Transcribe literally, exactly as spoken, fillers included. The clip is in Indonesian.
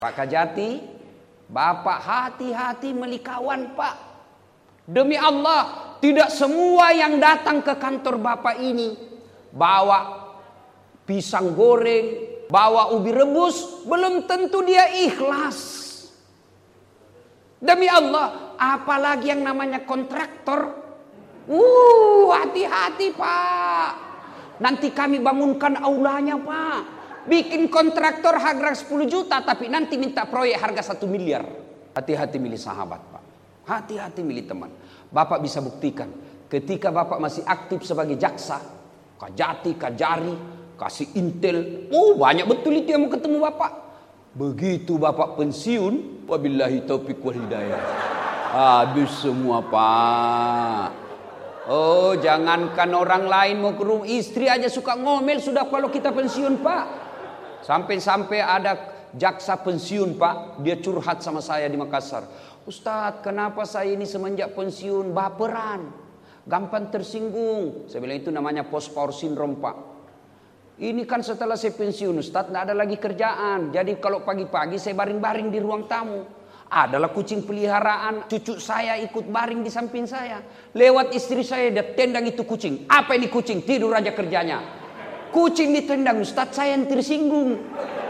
Pak Kajati, Bapak hati-hati melikawan Pak. Demi Allah, tidak semua yang datang ke kantor Bapak ini bawa pisang goreng, bawa ubi rebus, belum tentu dia ikhlas. Demi Allah, apalagi yang namanya kontraktor. Uh, hati-hati Pak. Nanti kami bangunkan aulanya Pak. Bikin kontraktor harga sepuluh juta tapi nanti minta proyek harga satu miliar. Hati-hati milih sahabat Pak. Hati-hati milih teman. Bapak bisa buktikan ketika Bapak masih aktif sebagai jaksa, Kajati, Kajari, kasih intel. Oh, banyak betul itu yang mau ketemu Bapak. Begitu Bapak pensiun, wabillahi taufiq wal hidayah. Habis semua Pak. Oh, jangankan orang lain mau ke rumah, istri aja suka ngomel sudah kalau kita pensiun Pak. Sampai-sampai ada jaksa pensiun Pak, dia curhat sama saya di Makassar. Ustadz, kenapa saya ini semenjak pensiun baperan, gampang tersinggung. Saya bilang itu namanya post power syndrome Pak. Ini kan setelah saya pensiun Ustadz, tidak ada lagi kerjaan. Jadi kalau pagi-pagi saya baring-baring di ruang tamu. Adalah kucing peliharaan, cucu saya ikut baring di samping saya. Lewat istri saya, dia tendang itu kucing. Apa ini kucing? Tidur aja kerjanya. Kucing ditendang, Ustadz saya yang tersinggung.